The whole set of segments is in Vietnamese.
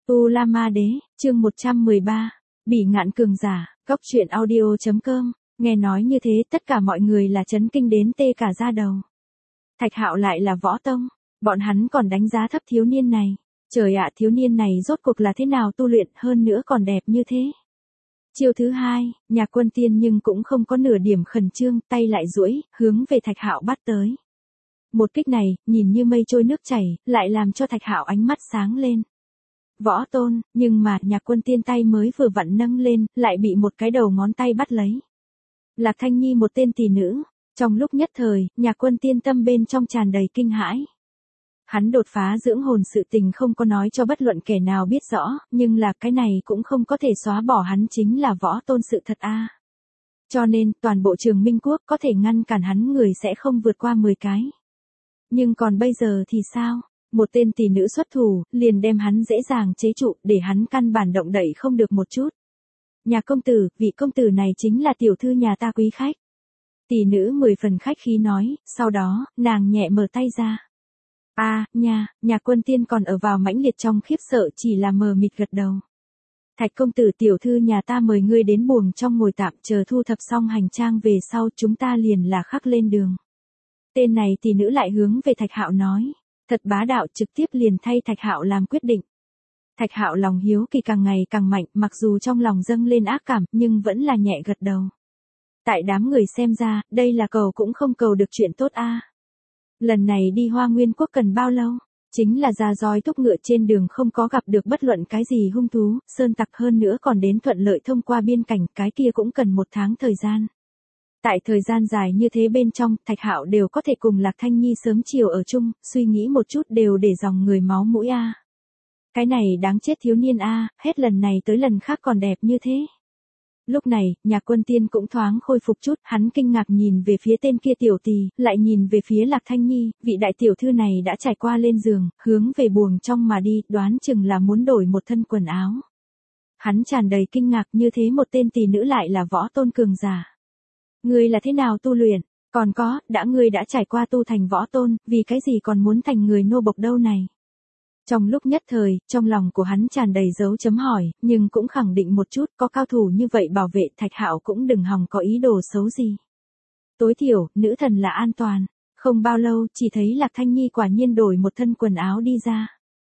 U La Ma Đế, chương 113, Bỉ ngạn cường giả, góc truyện audio.com, nghe nói như thế tất cả mọi người là chấn kinh đến tê cả da đầu. Thạch Hạo lại là võ tông, bọn hắn còn đánh giá thấp thiếu niên này. Trời ạ, thiếu niên này rốt cuộc là thế nào tu luyện hơn nữa còn đẹp như thế. Chiêu thứ hai, Nhạc Quân Tiên nhưng cũng không có nửa điểm khẩn trương, tay lại duỗi, hướng về Thạch Hạo bắt tới. Một kích này, nhìn như mây trôi nước chảy, lại làm cho Thạch Hạo ánh mắt sáng lên. Võ tôn, nhưng mà Nhạc Quân Tiên tay mới vừa vặn nâng lên, lại bị một cái đầu ngón tay bắt lấy. Lạc Thanh Nhi một tên tỷ nữ, trong lúc nhất thời, Nhạc Quân Tiên tâm bên trong tràn đầy kinh hãi. Hắn đột phá dưỡng hồn sự tình không có nói cho bất luận kẻ nào biết rõ, nhưng là cái này cũng không có thể xóa bỏ hắn chính là võ tôn sự thật a. Cho nên, toàn bộ Trường Minh Quốc có thể ngăn cản hắn người sẽ không vượt qua 10 cái. Nhưng còn bây giờ thì sao? Một tên tỷ nữ xuất thủ, liền đem hắn dễ dàng chế trụ để hắn căn bản động đậy không được một chút. Nhà công tử, vị công tử này chính là tiểu thư nhà ta quý khách. Tỷ nữ 10 phần khách khí nói, sau đó, nàng nhẹ mở tay ra. Nhà Quân Tiên còn ở vào mãnh liệt trong khiếp sợ chỉ là mờ mịt gật đầu. Thạch công tử, tiểu thư nhà ta mời ngươi đến buồng trong ngồi tạm chờ thu thập xong hành trang về sau chúng ta liền là khắc lên đường. Tên này tỷ nữ lại hướng về Thạch Hạo nói, thật bá đạo, trực tiếp liền thay Thạch Hạo làm quyết định. Thạch Hạo lòng hiếu kỳ càng ngày càng mạnh, mặc dù trong lòng dâng lên ác cảm, nhưng vẫn là nhẹ gật đầu. Tại đám người xem ra, đây là cầu cũng không cầu được chuyện tốt a. Lần này đi Hoa Nguyên Quốc cần bao lâu? Chính là ra roi thúc ngựa trên đường không có gặp được bất luận cái gì hung thú, sơn tặc hơn nữa còn đến thuận lợi thông qua biên cảnh, cái kia cũng cần 1 tháng thời gian. Tại thời gian dài như thế bên trong, Thạch Hạo đều có thể cùng Lạc Thanh Nhi sớm chiều ở chung, suy nghĩ một chút đều để dòng người máu mũi a. Cái này đáng chết thiếu niên a, hết lần này tới lần khác còn đẹp như thế. Lúc này, Nhạc Quân Tiên cũng thoáng khôi phục chút, hắn kinh ngạc nhìn về phía tên kia tiểu tỳ, lại nhìn về phía Lạc Thanh Nhi, vị đại tiểu thư này đã trải qua lên giường, hướng về buồng trong mà đi, đoán chừng là muốn đổi một thân quần áo. Hắn tràn đầy kinh ngạc, như thế một tên tỷ nữ lại là võ tôn cường giả. Ngươi là thế nào tu luyện? Còn có, ngươi đã trải qua tu thành võ tôn, vì cái gì còn muốn thành người nô bộc đâu này? Trong lúc nhất thời, trong lòng của hắn tràn đầy dấu chấm hỏi, nhưng cũng khẳng định một chút, có cao thủ như vậy bảo vệ Thạch Hạo cũng đừng hòng có ý đồ xấu gì. Tối thiểu, nữ thần là an toàn. Không bao lâu, chỉ thấy Lạc Thanh Nhi quả nhiên đổi một thân quần áo đi ra.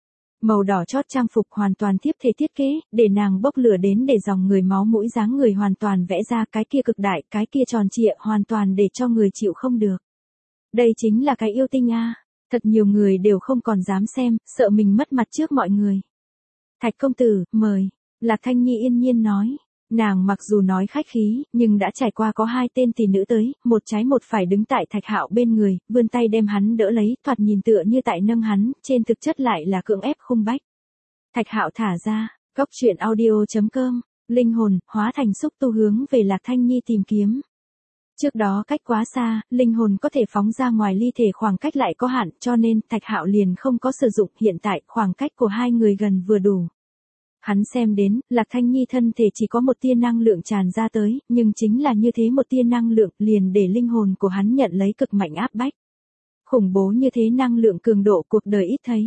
Màu đỏ chót trang phục hoàn toàn thiếp thể thiết kế, để nàng bốc lửa đến để dòng người máu mũi dáng người hoàn toàn vẽ ra, cái kia cực đại, cái kia tròn trịa, hoàn toàn để cho người chịu không được. Đây chính là cái yêu tinh a. Thật nhiều người đều không còn dám xem, sợ mình mất mặt trước mọi người. Thạch công tử, mời. Lạc Thanh Nhi yên nhiên nói. Nàng mặc dù nói khách khí, nhưng đã trải qua có 2 tên tỷ nữ tới, một trái một phải đứng tại Thạch Hạo bên người, vươn tay đem hắn đỡ lấy, thoạt nhìn tựa như tại nâng hắn, trên thực chất lại là cưỡng ép khung bách. Thạch Hạo thả ra, góc truyện audio.com, linh hồn, hóa thành xúc tu hướng về Lạc Thanh Nhi tìm kiếm. Trước đó cách quá xa, linh hồn có thể phóng ra ngoài ly thể khoảng cách lại có hạn, cho nên Thạch Hạo liền không có sử dụng, hiện tại khoảng cách của 2 người gần vừa đủ. Hắn xem đến, Lạc Thanh Nhi thân thể chỉ có một tia năng lượng tràn ra tới, nhưng chính là như thế một tia năng lượng liền để linh hồn của hắn nhận lấy cực mạnh áp bách. Khủng bố như thế năng lượng cường độ cuộc đời ít thấy.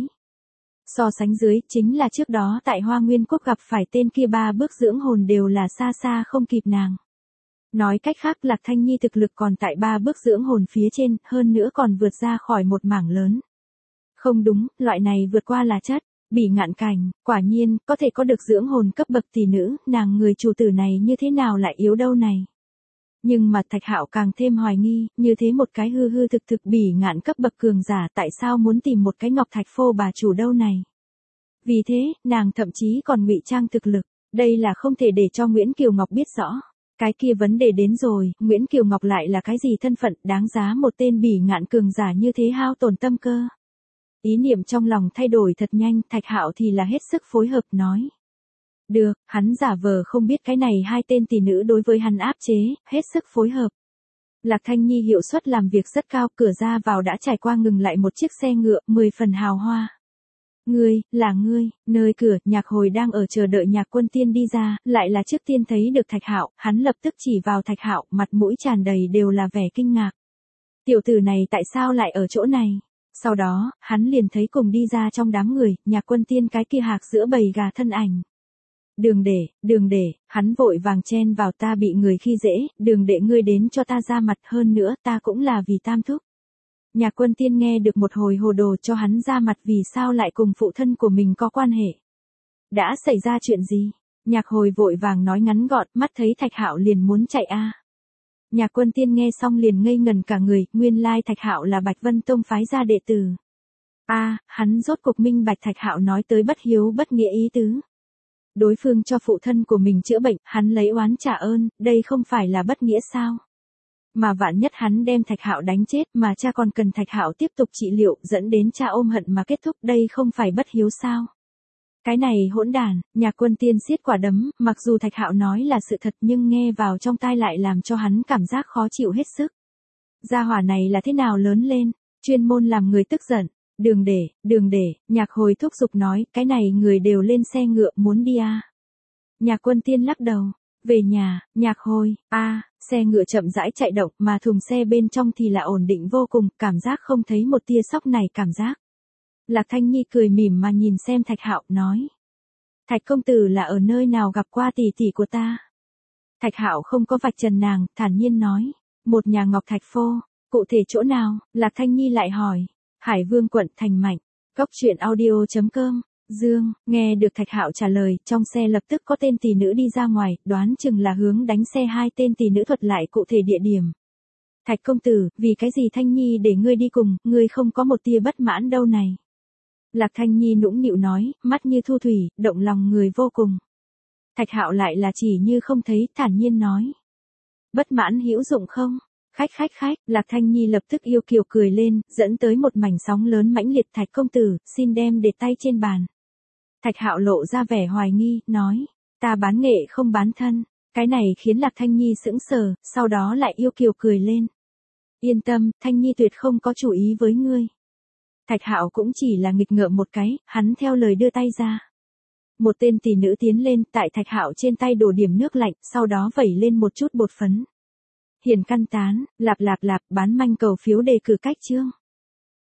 So sánh dưới, chính là trước đó tại Hoa Nguyên Quốc gặp phải tên kia 3 bước dưỡng hồn đều là xa xa không kịp nàng. Nói cách khác, Lạc Thanh Nhi thực lực còn tại 3 bước dưỡng hồn phía trên, hơn nữa còn vượt ra khỏi một mảng lớn. Không đúng, loại này vượt qua là chất, Bỉ ngạn cảnh, quả nhiên, có thể có được dưỡng hồn cấp bậc tỷ nữ, nàng người chủ tử này như thế nào lại yếu đâu này. Nhưng mà Thạch Hạo càng thêm hoài nghi, như thế một cái hư hư thực thực Bỉ ngạn cấp bậc cường giả tại sao muốn tìm một cái Ngọc Thạch phô bà chủ đâu này. Vì thế, nàng thậm chí còn ngụy trang thực lực, đây là không thể để cho Nguyễn Kiều Ngọc biết rõ. Cái kia vấn đề đến rồi, Nguyễn Kiều Ngọc lại là cái gì thân phận đáng giá một tên Bỉ ngạn cường giả như thế hao tổn tâm cơ. Ý niệm trong lòng thay đổi thật nhanh, Thạch Hạo thì là hết sức phối hợp nói. Được, hắn giả vờ không biết cái này 2 tên tỷ nữ đối với hắn áp chế, hết sức phối hợp. Lạc Thanh Nhi hiệu suất làm việc rất cao, cửa ra vào đã trải qua ngừng lại một chiếc xe ngựa, 10 phần hào hoa. Ngươi, nơi cửa, Nhạc Hồi đang ở chờ đợi Nhạc Quân Tiên đi ra, lại là trước tiên thấy được Thạch Hạo, hắn lập tức chỉ vào Thạch Hạo, mặt mũi tràn đầy đều là vẻ kinh ngạc. Tiểu tử này tại sao lại ở chỗ này? Sau đó, hắn liền thấy cùng đi ra trong đám người, Nhạc Quân Tiên cái kia hạc giữa bầy gà thân ảnh. Đường để, hắn vội vàng chen vào, ta bị người khi dễ, Đường đệ ngươi đến cho ta ra mặt, hơn nữa ta cũng là vì Tam thúc. Nhạc Quân Tiên nghe được một hồi hồ đồ, cho hắn ra mặt vì sao lại cùng phụ thân của mình có quan hệ. Đã xảy ra chuyện gì? Nhạc Hồi vội vàng nói ngắn gọn, mắt thấy Thạch Hạo liền muốn chạy a. Nhạc Quân Tiên nghe xong liền ngây ngần cả người, nguyên lai Thạch Hạo là Bạch Vân Tông phái ra đệ tử. Hắn rốt cục minh bạch Thạch Hạo nói tới bất hiếu bất nghĩa ý tứ. Đối phương cho phụ thân của mình chữa bệnh, hắn lấy oán trả ơn, đây không phải là bất nghĩa sao? Mà vạn nhất hắn đem Thạch Hạo đánh chết, mà cha còn cần Thạch Hạo tiếp tục trị liệu, dẫn đến cha ôm hận mà kết thúc, đây không phải bất hiếu sao? Cái này hỗn đản, Nhạc Quân Tiên siết quả đấm, mặc dù Thạch Hạo nói là sự thật nhưng nghe vào trong tai lại làm cho hắn cảm giác khó chịu hết sức. Gia hỏa này là thế nào lớn lên, chuyên môn làm người tức giận. Đường để, Nhạc Hồi thúc giục nói, cái này người đều lên xe ngựa muốn đi à. Nhạc Quân Tiên lắc đầu, về nhà, Nhạc Hồi, xe ngựa chậm rãi chạy động mà thùng xe bên trong thì là ổn định vô cùng, cảm giác không thấy một tia sóc này cảm giác. Lạc Thanh Nhi cười mỉm mà nhìn xem Thạch Hạo, nói. Thạch công tử là ở nơi nào gặp qua tỷ tỷ của ta? Thạch Hạo không có vạch trần nàng, thản nhiên nói. Một nhà Ngọc Thạch Phô, cụ thể chỗ nào? Lạc Thanh Nhi lại hỏi. Hải Vương quận Thành Mạnh, Góc Truyện Audio.com, Dương, nghe được Thạch Hạo trả lời, trong xe lập tức có tên tỷ nữ đi ra ngoài, đoán chừng là hướng đánh xe hai tên tỷ nữ thuật lại cụ thể địa điểm. Thạch công tử, vì cái gì Thanh Nhi để ngươi đi cùng, ngươi không có một tia bất mãn đâu này. Lạc Thanh Nhi nũng nịu nói, mắt như thu thủy, động lòng người vô cùng. Thạch Hạo lại là chỉ như không thấy, thản nhiên nói. Bất mãn hữu dụng không? Khách, Lạc Thanh Nhi lập tức yêu kiều cười lên, dẫn tới một mảnh sóng lớn mãnh liệt. Thạch công tử, xin đem để tay trên bàn. Thạch Hạo lộ ra vẻ hoài nghi, nói, ta bán nghệ không bán thân. Cái này khiến Lạc Thanh Nhi sững sờ, sau đó lại yêu kiều cười lên. Yên tâm, Thanh Nhi tuyệt không có chủ ý với ngươi. Thạch Hạo cũng chỉ là nghịch ngợm một cái, hắn theo lời đưa tay ra. Một tên tỷ nữ tiến lên, tại Thạch Hạo trên tay đổ điểm nước lạnh, sau đó vẩy lên một chút bột phấn. Hiền căn tán, lạp, bán manh cầu phiếu đề cử cách chương.